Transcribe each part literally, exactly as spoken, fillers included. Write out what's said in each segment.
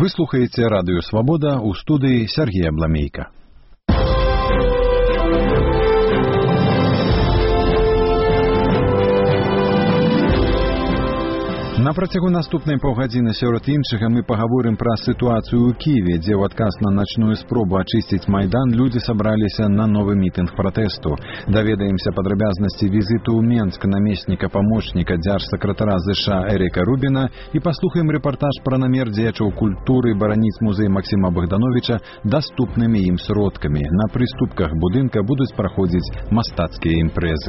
Вы слухаеце радыё Свабода, у студыі Сергей Абламейка. На працягу наступнай паўгадзіны сярод іншага мы пагаворым пра сітуацыю ў Кіеве, дзе ў адказ на начную спробу ачысціць Майдан людзі сабраліся на новы мітынг пратэсту. Даведаемся падрабязнасці візіту ў Менск намесніка памочніка дзяржсакратара ЗША Эріка Рубіна і паслухаем рэпартаж пра намер дзеячоў культуры бараніць музей Максіма Богдановича даступнымі ім сродкамі. На прыступках будынка будуць праходзіць мастацкія імпрэзы.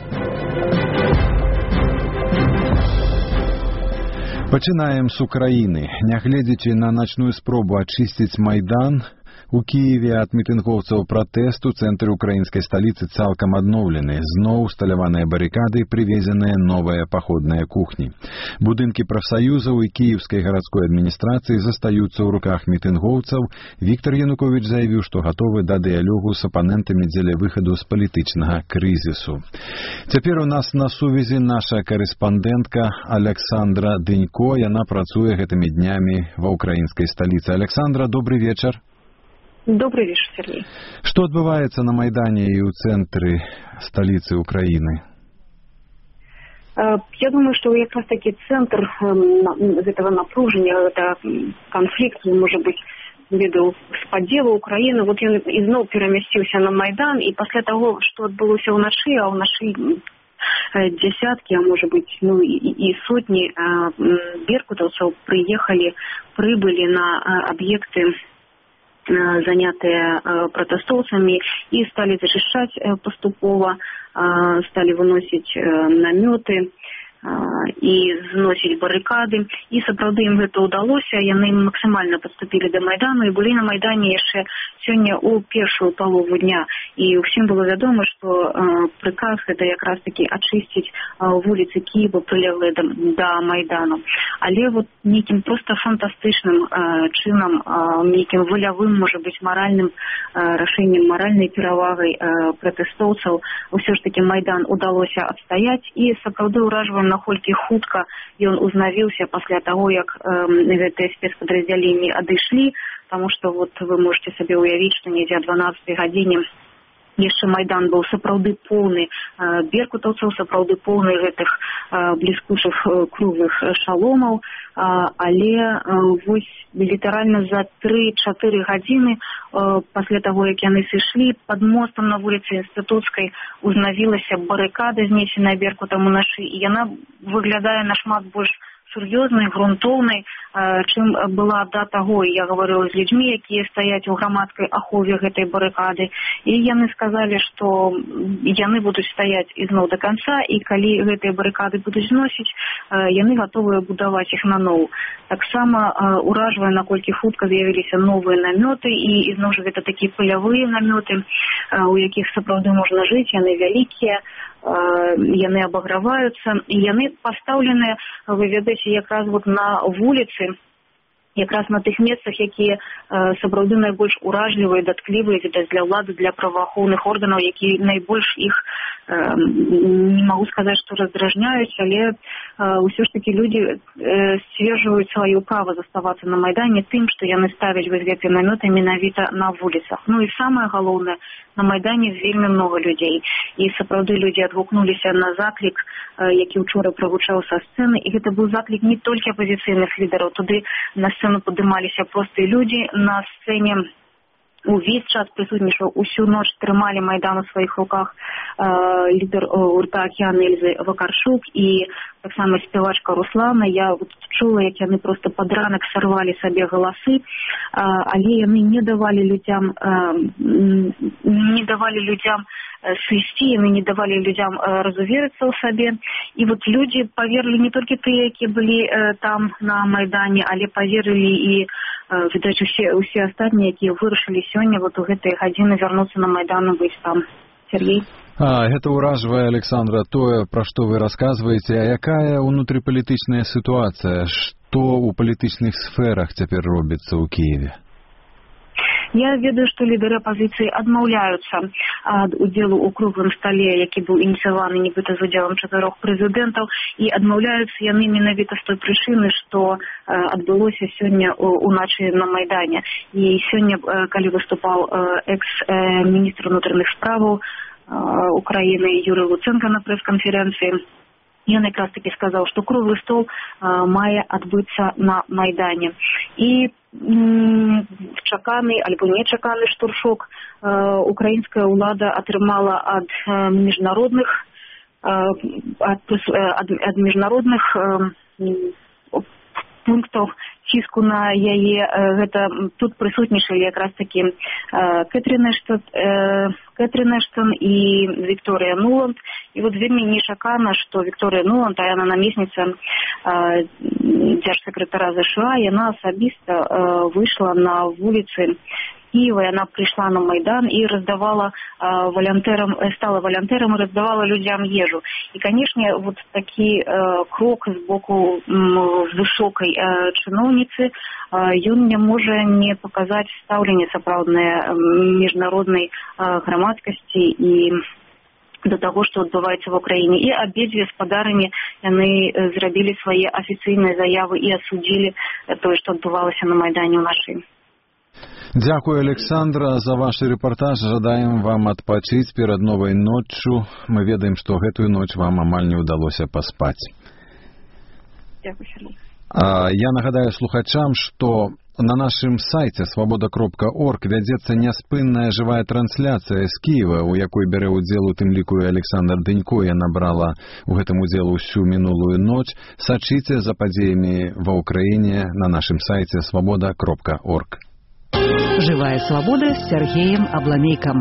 Пачынаем з Украіны. Нягледзячы на начную спробу ачысціць Майдан, у Киеве ад мітынгоўцаў пратэсту цэнтр украінскай сталіцы цалкам адноўлены. Зноў усталяваныя барыкады, прывезеныя новыя паходныя кухні. Будынкі прафсаюзаў і кіеўскай гарадской адміністрацыі застаюцца ў руках мітынгоўцаў. Віктор Янукович заявіў, што гатовы да дыялогу з апанентамі дзеля выхаду з палітычнага крызісу. Цяпер у нас на сувязі наша карэспандэнтка Александра Дынько. Яна працуе гэтымі днямі ва ўкраінскай сталіцы. Александра, добрый вечар. Добрый вечер, Сергей. Что отбывается на Майдане и у центре столицы Украины? Я думаю, что как раз таки центр этого напружения, это конфликт, может быть, ввиду спадзелу Украины, вот он изноў переместился на Майдан, и после того, что отбылось у наши, а у наши десятки, а может быть, ну и, и сотни беркутовцев приехали, прибыли на объекты, занятые протестовцами, и стали зачищать поступово, стали выносить наметы и зносить баррикады. И сапраўды им это удалось, яны максимально подступили до Майдану и были на Майдане еще сегодня у первую полову дня. И всем было вядома, что э, приказ это как раз таки очистить э, улицы Киева, прилеглые до, до Майдану. Але вот неким просто фантастичным э, чином, э, неким волевым, может быть, моральным э, решением, моральной перевагой э, протестовцев, все ж таки Майдан удалось отстоять. И сапраўды ураживаем, наколькі хутка ён узнавіўся пасля таго, як э, гэтыя спецпадраздзяленні адышлі, потому что вот вы можете себе уявить, что недзе о дванаццатай гадзіне яшчэ Майдан был сапраўды поўны э, беркутаўцаў, сапраўды поўны гэтых э, бліскучых э, круглых шаломаў, э, але э, вось літаральна за тры-чатыры гадзіны э, пасля таго, як яны сышлі, под мостом на вуліцы Інстытуцкай узнавілася барыкада, знесеная беркутам уначы, і яна выглядае нашмат больш сур'ёзнай, грунтоўнай, чым была да таго. Я говорила з людзьмі, якія стаяць у грамадскай ахове гэтай барыкады, і яны сказалі, што яны будуць стаяць ізноў да канца, і калі гэтыя барыкады будуць зносіць, яны гатовыя будаваць іх наноў. Таксама уражвае, наколькі хутка з'явіліся новыя намёты, і ізноў жа гэта такія палявыя намёты, у якіх сапраўды можна жыць, яны вялікія, яны абаграваюцца, і яны пастаўленыя, вы ведаеце, якраз вот на вуліцы, якраз на тых месцах, якія э, сапраўды найбольш уражлівыя, датклівыя, відаць, для ўлады, для праваахоўных органаў, якія найбольш іх, э, не магу сказаць, што раздражняюць, але э, ўсё ж такі людзі э, сцверджваюць сваё права заставацца на Майдане тым, што яны ставяць вось гэтыя намёты менавіта на вуліцах. Ну і самае галоўнае, на Майдане вельмі много людзей, і сапраўды людзі адгукнуліся на заклік, э, які ўчора прагучаў са сцэны, і гэта быў заклік не толькі апазіцыйных лідараў, туды на сцэну падымаліся простыя людзі, на сцэне увесь час прысутнічаў, усю ноч трымалі Майдан у сваіх руках э, лідар гурта «Акіян» Эльзы Вакарчук і таксама спявачка Руслана. Я вот чула, як яны просто пад ранак сарвалі сабе галасы, э, але яны не давалі людзям э, не давалі людзям сысці, яны не давалі людзям э, разуверыцца ў сабе. І вот людзі паверылі не толькі тыя, якія былі э, там на Майдане, але паверылі і, э, відаць, усе, усе астатнія, якія вырашылі сёння вот у гэтыя гадзіны вярнуцца на Майдан і быць там. Сергей? А, гэта ўражвае, Александра, тое, пра што вы расказваеце. А якая ўнутрыпалітычная сітуацыя? Што ў палітычных сферах цяпер робіцца ў Кіеве? Я ведаю, што лідары апазіцыі адмаўляюцца ад удзелу ў круглым стале, які быў ініцыяваны нібыта з удзелам чатырох прэзідэнтаў, і адмаўляюцца яны менавіта з той прычыны, што адбылося сёння уначы на Майдане. І сёння, калі выступаў экс-міністр унутраных справаў Украіны Юрий Луценко на прэс-канферэнцыі, ён якраз таки сказаў, што круглы стол мае адбыцца на Майдане. І чаканы альбо нечаканы штуршок украінская ўлада атрымала ад міжнародных ад, ад, ад міжнародных пунктаў ціску на яе. Гэта тут прысутнічалі якраз такі Кэтрин Эштон, Кэтрин Эштон і Вікторыя Нуланд. І вот вельмі нечакана, што Вікторыя Нуланд, а яна намесніца дзяржсакратара ЗША, яна асабіста выйшла на вуліцы Киева, яна прыйшла на Майдан і раздавала волонтерам, стала волонтером і раздавала людям ежу. І, канешне, вот такі крок з боку высокай чыноўніцы, ён не можа не паказаць стаўленне сапраўднае міжнароднай грамадскасці і до таго, што адбываецца в Украіне. І абедзве спадарыні яны зрабілі свае афіцыйныя заявы і асудзілі тое, што адбывалася на Майдане ўначы. Дзякую, Александра, за ваш рэпартаж. Жадаем вам адпачыць перад новай ноччу. Мы ведаем, што гэтую ноч вам амаль не ўдалося паспаць. Дзякую, Сергей. Я нагадаю слухачам, што на нашым сайце свабода кропка орг вядзецца няспынная жывая трансляцыя з Кіева, у якой бярэ ўдзел у тым ліку і Александр Дэнько. Яна брала у гэтым удзел усю мінулую ноч. Сачыце за падзеямі ва ўкраіне на нашым сайце свабода кропка орг. Живая свобода с Сергеем Абламейком.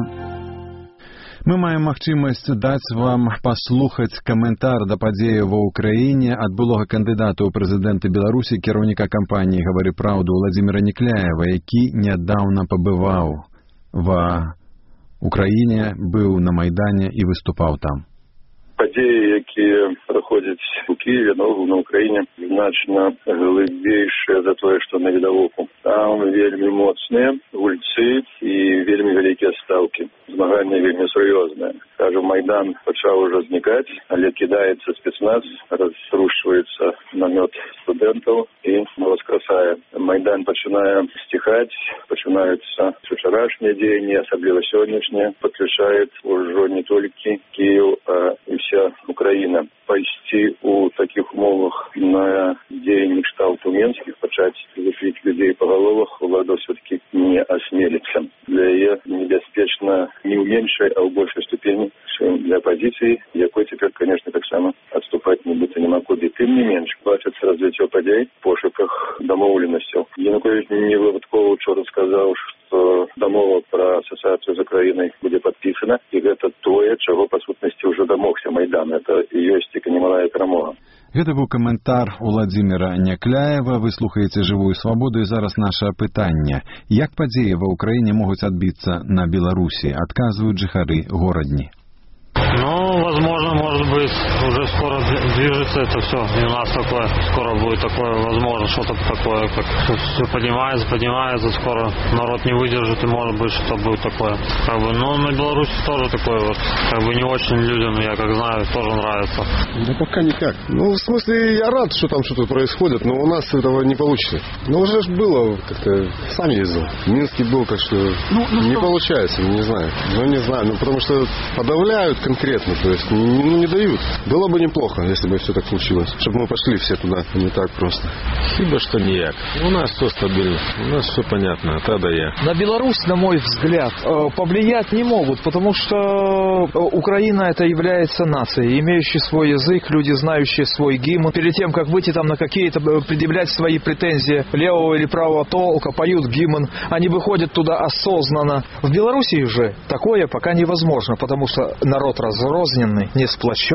Мы маем магчымасць даць вам паслухаць каментар да падзеі ва ўкраіне ад былога кандыдата ў прэзідэнты Беларусі, кіраўніка кампаніі «Гавары праўду» Владзіміра Некляева, які нядаўна пабываў ва ўкраіне, быў на Майдане і выступаў там. Падзеі, якія праходзяць у Киеве, наогул на Украіне, значна глыбейшыя за тое, што на відавоку. Там вельмі моцныя гульцы і вельмі вялікія стаўкі. Змаганне вельмі сур'ёзнае. Кажу, Майдан пачаў ужо знікаць, але кідаецца спецназ, разрушваецца намёт студэнтаў і воскресае. Майдан пачынае сціхаць, пачынаюцца учарашнія дзеянні, асабліва сённяшнія, падключаюць ужо не толькі Киев, а і вся Украина. Пайсці у таких умовах на дзеянні кшталту менскіх, пачаць закліць людзей па галовах, улада все-таки не асмеліцца. Для яе небяспечна не ў меншай, а ў большай ступені, чым для апазіцыі, якой цяпер, конечно, таксама адступаць нібыта няма куды. Тым не менш, бачыцца развіццё падзей, пошуках дамоўленасцяў. Янукович не выпадкова учора сказаў, што дамова пра асацыяцыю з Украінай будзе падпісана, і гэта тое, чаго па сутнасці ўжо дамогся Майдан. Это і ёсць тільки немалая перамога. Гэта быў каментар Владзіміра Некляева. Вы слухаеце «Жывую свабоду», і зараз наша пытанне. Як падзеі ва ўкраіне могуць адбіцца на Беларусі? Адказваюць жыхары горадні. Ну, возможно, может быть, уже скоро движется это все. И у нас такое, скоро будет такое, возможно, что-то такое, как все поднимается, поднимается, скоро народ не выдержит, и может быть, что-то будет такое. Как бы, ну, на Беларуси тоже такое вот, как бы не очень людям, я как знаю, тоже нравится. Да пока никак. Ну, в смысле, я рад, что там что-то происходит, но у нас этого не получится. Ну, уже ж было как-то, сами ездил. В Минске был, так что ну, ну, не что? Получается, не знаю. Ну, не знаю, ну, потому что подавляют конкретно, то есть ну, не дают. Было бы неплохо, если бы все так случилось, чтобы мы пошли все туда, не так просто. Хіба что ніяк. У нас все стабильно, у нас все понятно, та да я. На Беларусь, на мой взгляд, повлиять не могут, потому что Украина это является нацией, имеющей свой язык, люди, знающие свой гимн. Перед тем, как выйти там на какие-то, предъявлять свои претензии левого или правого толка, поют гимн, они выходят туда осознанно. В Беларуси же такое пока невозможно, потому что народ разрозненный, не сплощенный.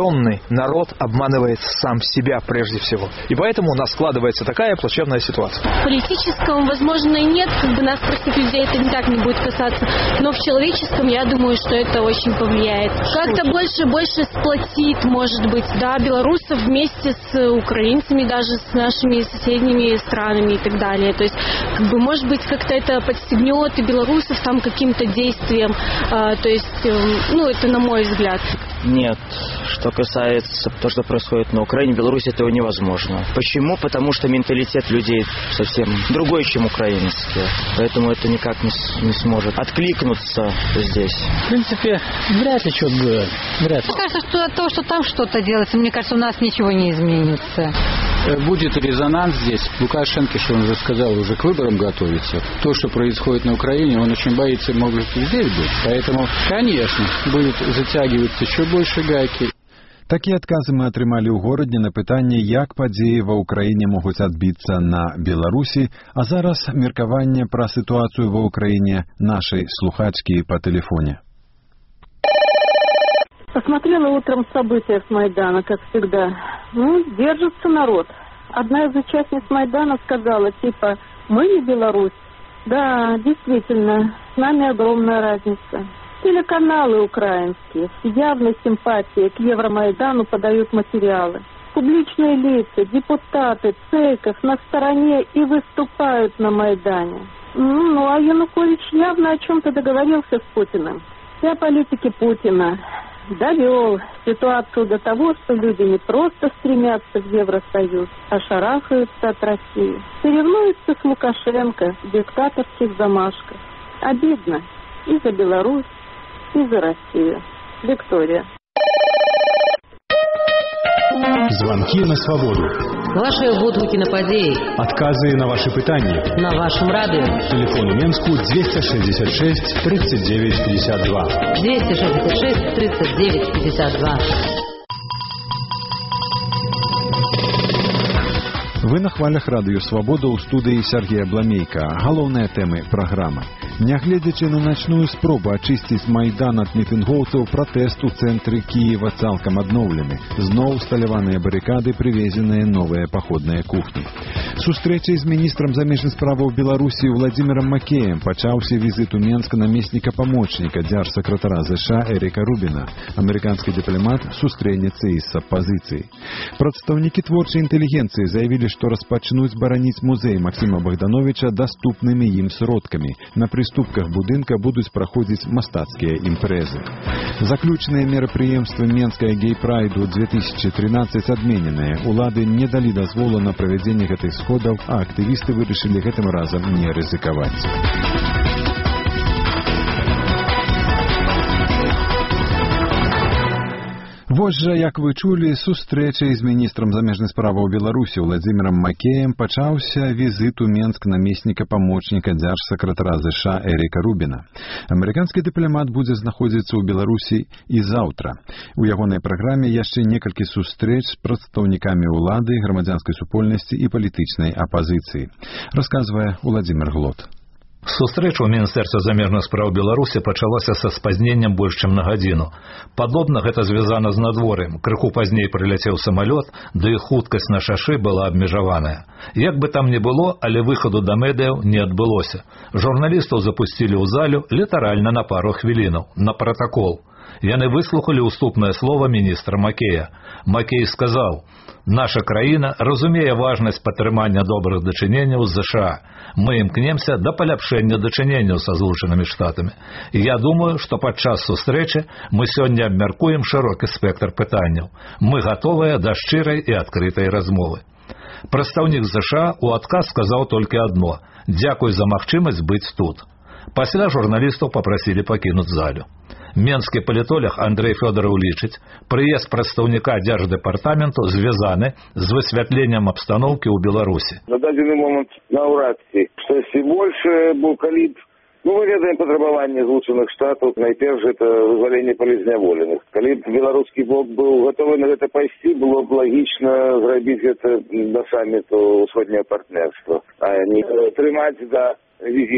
объединенный народ обманывает сам себя прежде всего. И поэтому у нас складывается такая плачевная ситуация. В политическом, возможно, и нет, как бы нас, простых людей, это никак не будет касаться. Но в человеческом, я думаю, что это очень повлияет. Как-то больше, больше сплотит, может быть, да, белорусов вместе с украинцами, даже с нашими соседними странами и так далее. То есть, как бы, может быть, как-то это подстегнет и белорусов там каким-то действием. А, то есть, ну, это на мой взгляд. Нет. Что касается того, что происходит на Украине, в Беларуси этого невозможно. Почему? Потому что менталитет людей совсем другой, чем украинский. Поэтому это никак не, не сможет откликнуться здесь. В принципе, вряд ли что-то будет. Вряд ли. Мне кажется, что от того, что там что-то делается, мне кажется, у нас ничего не изменится. Будет резонанс здесь. Лукашенко, что он уже сказал, уже к выборам готовится. То, что происходит на Украине, он очень боится, может и здесь быть. Поэтому, конечно, будет затягиваться еще больше гайки. Такія адказы мы атрымалі ў горадзе на пытанне, як падзеі ва ўкраіне могуць адбіцца на Беларусі, а зараз меркаванне пра сітуацыю ва ўкраіне нашай слухачкі па тэлефоне. Посмотрела утром события с Майдана, как всегда. Ну, держится народ. Одна из участниц Майдана сказала, типа, мы не Беларусь. Да, действительно, с нами огромная разница. Телеканалы украинские с явной симпатией к Евромайдану подают материалы. Публичные лица, депутаты, церковь на стороне и выступают на Майдане. Ну, а Янукович явно о чем-то договорился с Путиным. Вся политики Путина довел ситуацию до того, что люди не просто стремятся в Евросоюз, а шарахаются от России. Соревнуются с Лукашенко в диктаторских замашках. Обидно и за Беларусь, и за Россию. Виктория. Звонки на свободу. Ваши водгуки на подеи. Отказы на ваши пытания. На вашем радио. Телефон у Менску двести шестьдесят шесть тридцать девять пятьдесят два. двести шестьдесят шесть тридцать девять пятьдесят два. Вы на хвалях радыё «Свабода» ў студыі Сергея Абламейка. Галоўныя тэмы праграмы. Нягледзячы на начную спробу ачысціць Майдан ад мітынгоўцаў, пратэст у цэнтры Кіева цалкам адноўлены. Зноў усталяваныя барыкады, прывезеныя новыя паходныя кухні. Сустрэчай з міністрам замежных справаў Беларусі Владзімірам Макеем пачаўся візіт у Менск намесніка памочніка дзяржсакратара ЗША Эріка Рубіна. Амерыканскі дыпламат сустрэнецца і з апазіцыяй. Прадстаўнікі творчай інтэлігенцыі заявілі, што распачнуць бараніць музей Максіма Богдановича даступнымі ім сродкамі. На прыступках будынка будуць праходзіць мастацкія імпрэзы. Заключныя мерапрыемствы Менская гей-прайду две тысячи тринадцать адмененыя. Улады не далі дазволу на правядзенне гэтых сходаў, а актывісты вырашылі гэтым разам не рызыкаваць. Вось жа, як вы чулі, сустрэчай з міністрам замежных справаў Беларусі Владзімірам Макеем пачаўся візіт у Менск намесніка памочніка дзяржсакратара ЗША Эріка Рубіна. Амерыканскі дыпламат будзе знаходзіцца ў Беларусі і заўтра. У ягонай праграме яшчэ некалькі сустрэч з прадстаўнікамі ўлады, грамадзянскай супольнасці і палітычнай апазіцыі. Расказвае Владзімір Глот. Сустрэча ў Міністэрства замежных спраў Беларусі пачалася са спазненнем больш чым на гадзіну. Падобна гэта звязана з надвор'ем. Крыху пазней прыляцеў самалёт, да і хуткасць на шашы была абмежаваная. Як бы там ні было, але выхаду да медыяў не адбылося. Журналістаў запусцілі ў залю літаральна на пару хвілінаў, на пратакол. Яны выслухалі ўступнае слова міністра Макея. Макей сказаў: «Наша краіна разумее важнасць падтрымання добрых дачыненняў з ЗША. Мы імкнемся да паляпшэння дачыненняў са Злучанымі Штатамі. І я думаю, што падчас сустрэчы мы сёння абмяркуем шырокі спектр пытанняў. Мы гатовыя да шчырай і адкрытай размовы». Прадстаўнік ЗША у адказ сказаў толькі адно: «Дзякуй за магчымасць быць тут». Пасля журналістаў папрасілі пакінуць залю. Менскі палітолог Андрей Фёдоров лічыць, прыезд прадстаўніка дзярждэпартаменту звязаны з высвятленнем абстаноўкі ў Беларусі. На дадзены момант наўрад ці штосьці больше, бо калі б, ну, мы ведаем патрабаванне Злучаных Штатаў, найперш гэта вызваленне палізняволеных. Калі б беларускі бок быў гатовы на гэта пайсці, было б лагічна зрабіць гэта да саміту ўсходняе партнерства, а не трымаць да візіта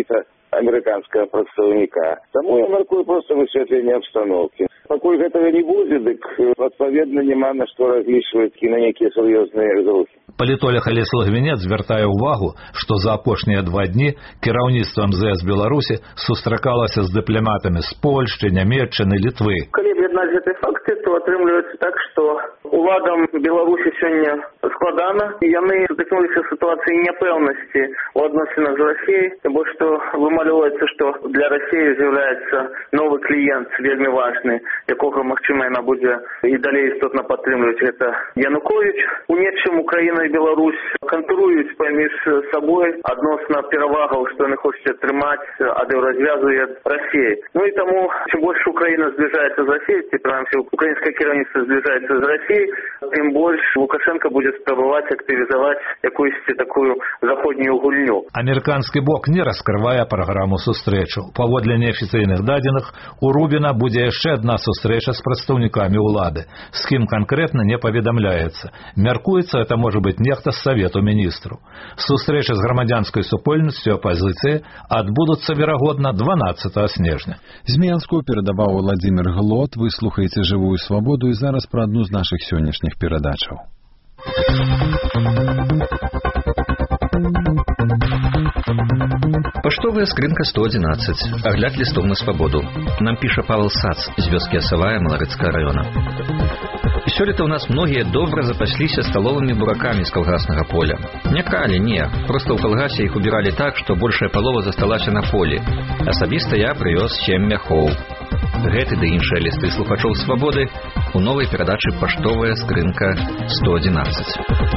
амерыканскага прадстаўніка. Таму я мяркую проста высвятленне абстаноўкі. Пакуль гэтага не будзе, дык адпаведна няма на што разлічваць і на нейкія сур'ёзныя зрухі. Палітолог Алесь Лагвінец звяртае ўвагу, што за апошнія два дні кіраўніцтва эм зэ эс Беларусі сустракалася з дыпламатамі з Польшчы, Нямецчыны, Літвы. Калі аб'яднаць гэтыя факты, то атрымліваецца так, што уладам Беларусі сёння складана. Яны сутыкнуліся з сітуацыяй няпэўнасці ў адносінах з Расіяй, бо што вымалёваецца, што для Расіі з'яўляецца новы кліент вельмі важны, якога, магчыма, яна будзе і далей істотна падтрымліваць, гэта Януковіч. У нечым Украіна і Беларусь канкуруюць паміж сабой адносна перавагаў, што яны хочуць атрымаць ад еўразвязу і ад Расіі. Ну і таму, чым больш Украіна збліжаецца з Расіяй, ці прынамсі украінскае кіраўніцтва збліжаецца з Расіяй, тым больш Лукашенко будзе спрабаваць актывізаваць якуюсьці такую заходнюю гульню. Амерыканскі бок не раскрывае праграму сустрэчаў. Паводле неафіцыйных дадзеных, у Рубіна будзе яшчэ адна сустрэча з прадстаўнікамі ўлады. З кім канкрэтна не паведамляецца. Мяркуецца, это можа быць нехта з Савету міністраў. Сустрэчы з грамадзянскай супольнасцю апазіцыі адбудуцца, верагодна, дванаццатага снежня. З Менску перадаваў Владзімір Глот. Вы слухаеце «Жывую свабоду» і зараз пра адну з нашых сённяшніх перадачаў. Паштовая скрынка сто одиннадцать. Агляд листов на свободу. Нам піша Павел Сац з вёскі Асавая Маларыцкага района. Сёлета у нас многія добра запасліся сталовымі буракамі з калгаснага поля. Не кралі, не. Проста ў калгасе іх убіралі так, што большая палова засталася на полі. Асабіста я прывёз сем мяхоў. Гэты ды іншыя лісты слухачоў свабоды у новай перадачы «Паштовая скрынка сто одиннадцать».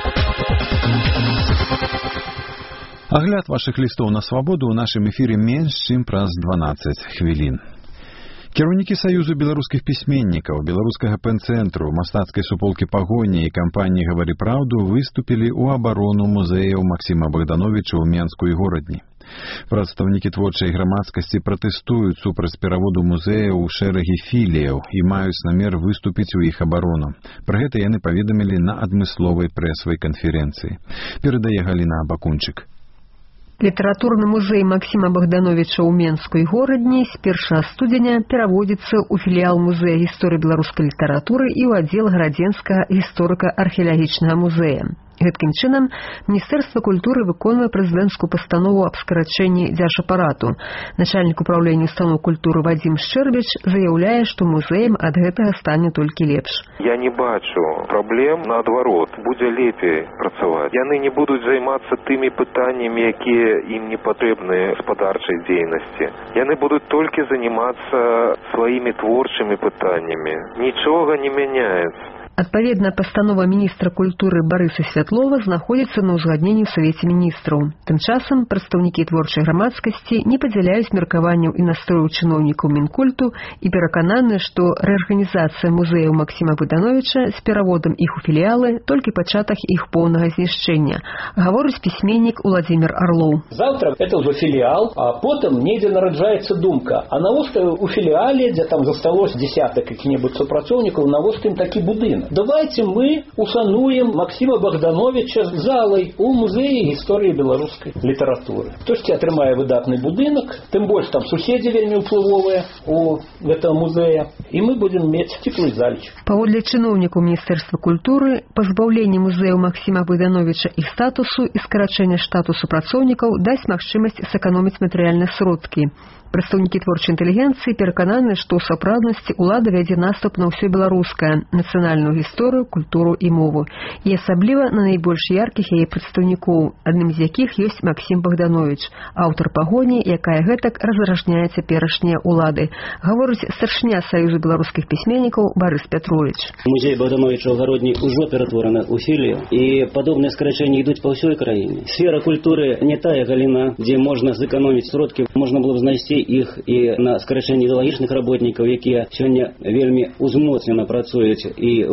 Агляд вашых лістоў на свабоду ў нашым эфіры менш, чым праз дванаццаць хвілін. Кіраўнікі Саюзу беларускіх пісьменнікаў, беларускага пэн-цэнтру, мастацкай суполкі «Пагоні» і кампаніі «Гавары праўду» выступілі ў абарону музеяў Максіма Богдановича ў Менску і горадні. Прадстаўнікі творчай грамадскасці пратэстуюць супраць пераводу музеяў у шэрагі філіяў і маюць намер выступіць у іх абарону. Пра гэта яны паведамілі на адмысловай прэсавай канферэнцыі. Перадае Галіна Абакунчык. Літаратурны музей Максіма Богдановича ў Менску і горадні з першага студзеня пераводзіцца ў філіял музея гісторыі беларускай літаратуры і ў аддзел гарадзенскага гісторыка-археалагічнага музея. Гэткім чынам, Міністэрства культуры выконвае прэзідэнцкую пастанову аб скарачэнні дзяржапарату. Начальнік управлення устаноў культуры Вадзім Шчэрбіч заяўляе, што музеям ад гэтага стане толькі лепш. Я не бачу праблем, наадварот, будзе лепей працаваць. Яны не будуць займацца тымі пытаннямі, якія ім не патрэбны гаспадарчай дзейнасці. Яны будуць толькі занимацца сваімі творчымі пытаннямі. Нічога не мяняецца. Адпаведна, пастанова міністра культуры Барыса Святлова знаходзіцца на ўзгадненні ў Савеце міністраў. Тым часам прадстаўнікі творчай грамадскасці не падзяляюць меркаванняў і настрояў чыноўнікаў Мінкульту і перакананы, што рэарганізацыя музеяў Максіма Богдановича з пераводам іх у філіялы толькі пачатак іх поўнага знішчэння, гаворыць пісьменнік Уладзімір Арлоў. Завтра это ўжо філіал, а потым недзе нараджаецца думка, а навошта у філіале, дзе там засталось десятак якіх-небудзь супрацоўнікаў, навошта ім такі будынак? Давайте мы ушануем Максима Богдановича залой у музеі гісторыі беларускай літаратуры. Хтосьці атрымае выдатны будынак, тым больш там суседзі вельмі ўплывовыя у гэтага музея, і мы будзем мець цеплы заліч. Паводле чыноўнікаў Міністэрства культуры, пазбаўленне музеяў Максіма Богдановича іх статусу і скарачэнне штату супрацоўнікаў дасць магчымасць сэканоміць матэрыяльныя сродкі. Прадстаўнікі творчай інтэлігенцыі перакананы, што ў сапраўднасці ўлада вядзе наступ на ўсё беларускае, нацыянальную гісторыю, культуру і мову, і асабліва на найбольш яркіх яе прадстаўнікоў, адным з якіх ёсць Максім Богданович, аўтар «Пагоні», якая гэтак разражняе цяперашнія ўлады, гаворыць старшыня Саюзу беларускіх пісьменнікаў Барыс Пятрович. Музей Богдановича ў гародні ўжо ператвораны ў філію, і падобныя скарачэнні ідуць па ўсёй краіне. Сфера культуры не тая галіна, дзе можна зэканоміць сродкі, можна было б знайсці іх і на скарачэнне ідэалагічных работнікаў, якія сёння вельмі узмоцнена працуюць і ў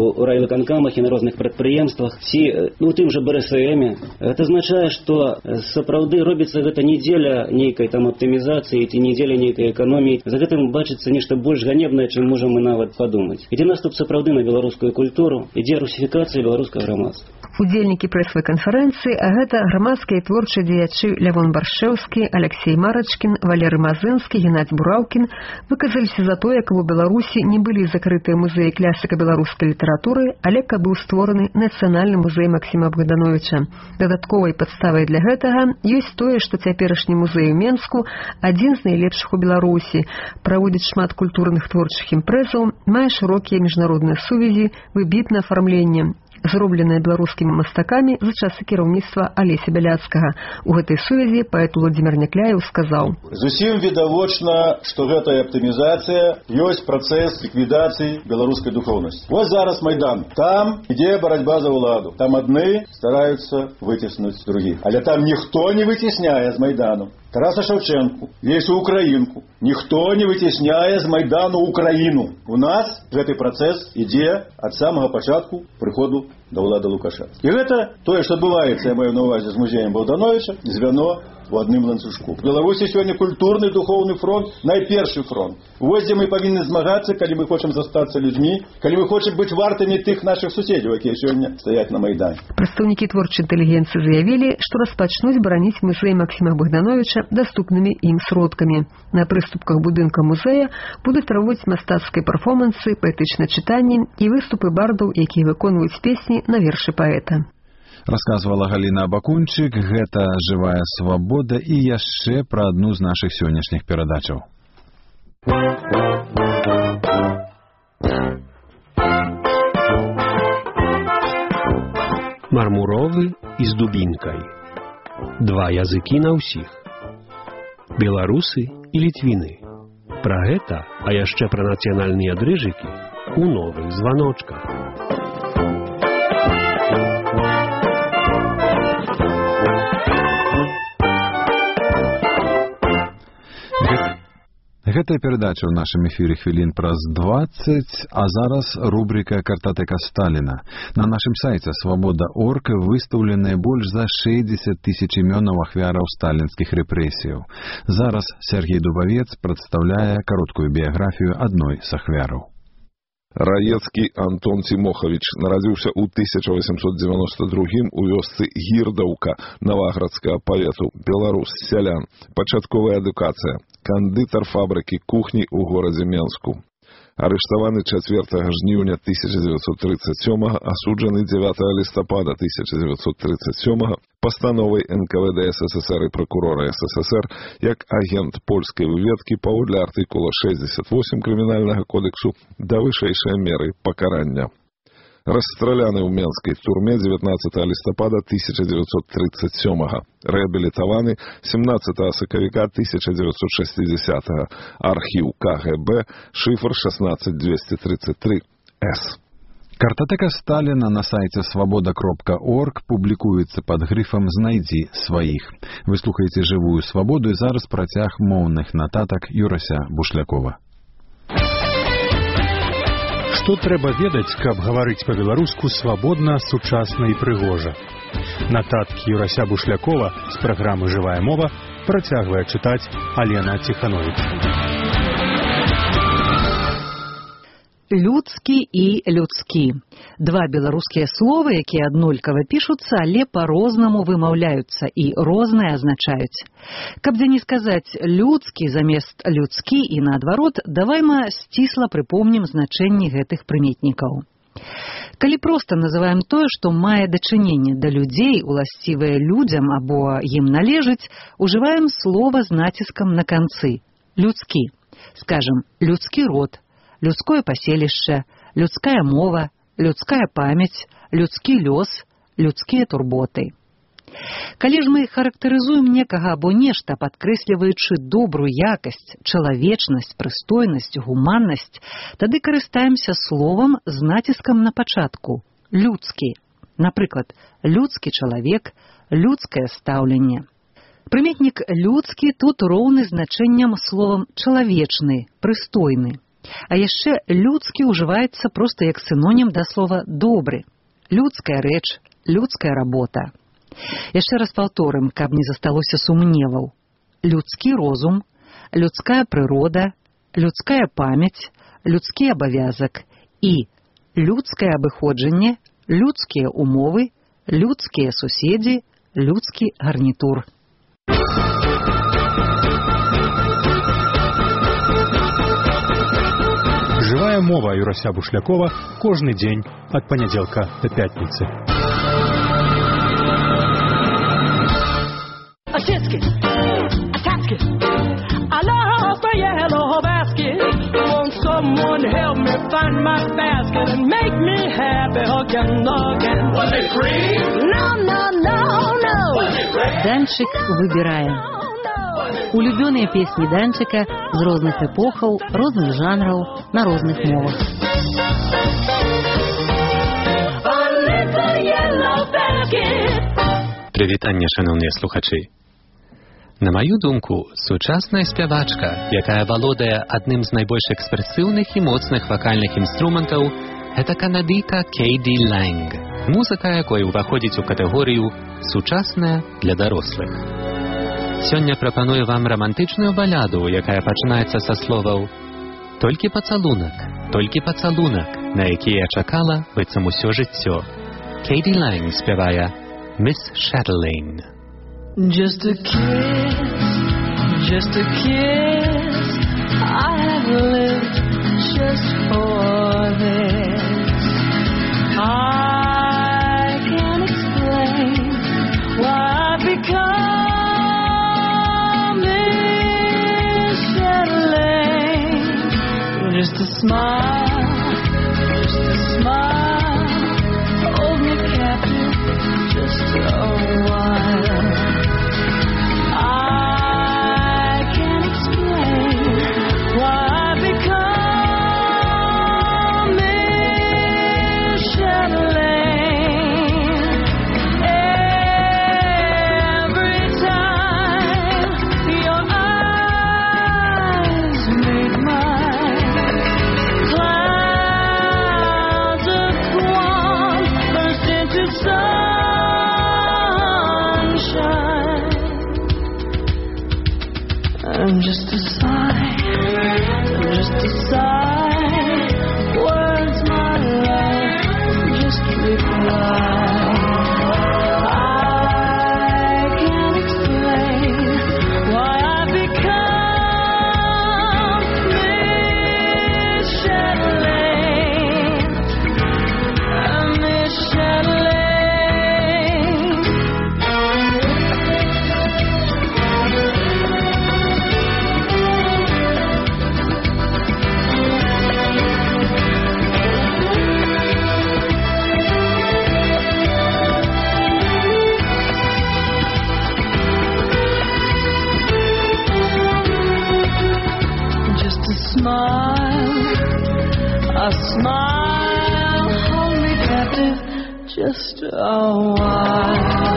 у райвыканкамах і на розных прадпрыемствах, ці у тым жа бэ эр эс эме. Это азначае, што сапраўды робіцца гэта не дзеля нейкай там аптымізацыі ці не дзеля нейкай эканоміі. За гэтым бачыцца нешта больш ганебнае, чым можам мы нават падумаць. Ідзе наступ сапраўды на беларускую культуру, ідзе русіфікацыя беларускага грамадства. Удзельнікі прэсавай канферэнцыі, а гэта грамадскія і творчыя дзеячы Лявон Баршэўскі, Алексей Марачкін, Валерый Мазынскі, Геннадзь Бураўкін выказаліся за тое, каб у Беларусі не былі закрытыя музеі клясіка беларускай літаратуры, але каб быў створаны нацыянальны музей Максіма Богдановича. Дадатковай падставай для гэтага ёсць тое, што цяперашні музей у Менску адзін з найлепшых у Беларусі, праводзіць шмат культурных творчых імпрэзаў, мае шырокія міжнародныя сувязі, выбітнае афармленне, зробленае беларускімі мастакамі за часы кіраўніцтва Алеся Бяляцкага. У гэтай сувязі паэт Владзімір Някляеў сказаў: «Зусім відавочна, што гэтая аптымізацыя ёсць працэс ліквідацыі беларускай духоўнасці. Вось зараз Майдан. Там ідзе барацьба за ўладу. Там адны стараюцца выціснуць другіх. Але там ніхто не выцісняе з Майдану Тараса Шаўчэнку, Лесю Украінку. Ніхто не выцісняе з Майдану Украіну. У нас гэты працэс ідзе ад самага пачатку прыходу да ўлады Лукашэнка. І гэта тое, што адбываецца, я маю на ўвазе з музеем Богдановича, звяно у адным ланцужку. В Беларусі сёння культурны духоўны фронт, найпершы фронт. Вось дзе мы павінны змагацца, калі мы хочам застацца людзьмі, калі мы хочам быць вартымі тых нашых суседзяў, якія сёння стаяць на Майдане. Прадстаўнікі творчай інтэлігенцыі заявілі, што распачнуць бараніць музей Максіма Богдановича даступнымі ім сродкамі. На прыступках будынка музея будуць праводзіць мастацкія перформансы, паэтычныя чытанні і выступы бардаў, якія выконваюць песні на вершы паэта. Расказвала Галіна Абакунчык, гэта «Жывая свабода» і яшчэ пра адну з нашых сённяшніх перадачаў. Мармуровы і з дубінкай. Два языкі на ўсіх. Беларусы і літвіны. Пра гэта, а яшчэ пра нацыянальныя дрыжыкі у новых званочках. Гэтая перадача ў нашым эфіры хвілін праз дваццаць, а зараз рубрика «Картатэка Сталіна». На нашым сайце свабода точка орг выстаўленыя больш за шэсцьдзесят тысяч імёнаў ахвяраў сталінскіх рэпрэсіяў. Зараз Сергей Дубавец прадстаўляе кароткую біяграфію адной з ахвяраў. Раецкі Антон Цімохавіч нарадзіўся ў тысяча восемьсот девяносто другім у вёсцы Гірдаўка Наваградскага павету, беларус, сялян, пачатковая адукацыя, кандытар фабрыкі кухні ў горадзе Менску. Арыштаваны чацвёртага жніўня тысяча дзевяцьсот тридцать сёмага, асуджаны дзевятага лістапада тысяча дзевяцьсот тридцать сёмага пастановай эн ка вэ дэ эс эс эс эр і пракурора эс эс эс эр як агент польскай выведкі паводле артыкула шэсцьдзесят восемь крымінальнага кодексу да вышэйшай меры пакарання. Расстраляны ў менскай турме дзевятнаццатага лістапада тысяча дзевяцьсот тридцать сёмага. Рэабілітаваны семнаццатага сакавіка тысяча дзевяцьсот шэсцідзесятага. Архіў ка гэ бэ, шыфр шестнадцать двести тридцать три эс. Картатэка Сталіна на сайце свабода кропка орг публікуецца пад грыфам «Знайдзі сваіх». Вы слухаеце «Жывую свабоду» і зараз працяг моўных нататак Юрася Бушлякова. Што трэба ведаць, каб гаварыць па-беларуску свабодна, сучасна і прыгожа? Нататкі Юрася Бушлякова з праграмы «Жывая мова» працягвае чытаць Алена Ціхановіч. Людскі і людскі. Два беларускія словы, якія аднолькава пішуцца, але па-рознаму вымаўляюцца і рознае азначаюць. Каб дзе не сказаць людскі замест людскі і наадварот, давай мы сцісла прыпомнім значэнні гэтых прыметнікаў. Калі проста называем тое, што мае дачыненне да людзей, уласцівае людзям або ім належыць, ужываем слова з націскам на канцы. Людскі. Скажам, людскі род, людское паселішча, людская мова, людская памяць, людскі лёс, людскія турботы. Калі ж мы характарызуем некага або нешта, падкрэсліваючы добрую якасць, чалавечнасць, прыстойнасць, гуманнасць, тады карыстаемся словам з націскам на пачатку – людскі. Напрыклад, людскі чалавек, людскае стаўленне. Прыметнік «людскі» тут роўны значэнням словам «чалавечны», «прыстойны». А яшчэ людскі ўжываецца проста як сінонім да слова добры. Людская рэч, людская работа. Яшчэ раз паўторым, каб не засталося сумневаў. Людскі розум, людская прырода, людская памяць, людскі абавязак і людскае абыходжанне, людскія умовы, людскія суседзі, людскі гарнітур. Жывая мова Юрася Бушлякова кожны дзень ад панядзелка да пятніцы. A tisket, a tasket, I lost my yellow basket. Won't someone help me find my basket and make me happy again, again? Was it free? No, no, no, no. Данчик выбірае. Улюбёныя песні Данчыка з розных эпохаў, розных жанраў, на розных мовах. Прывітанне, шаноўныя слухачы. На маю думку, сучасная спявачка, якая валодае адным з найбольш экспрэсіўных і моцных вакальных інструментаў, гэта канадыйка Кейді Лэнг, музыка якой уваходзіць у катэгорыю «сучасная для дарослых». Сёння прапаную вам рамантычную баляду, якая пачынаецца са словаў «Толькі пацалунак, толькі пацалунак», на які я чакала быццам усё жыццё. Кейді Лэнг спявае «Miss Chatelaine». Just a kiss, just a kiss, I have lived just for this. I can't explain why I've become Miss Chatelaine. Just a smile, just a smile, hold me captive just a while. Just a sigh, just a sigh, words my love, just reply. I can't explain why I've become Miss Chatelaine, Miss Chatelaine. A smile, hold me captive just a while.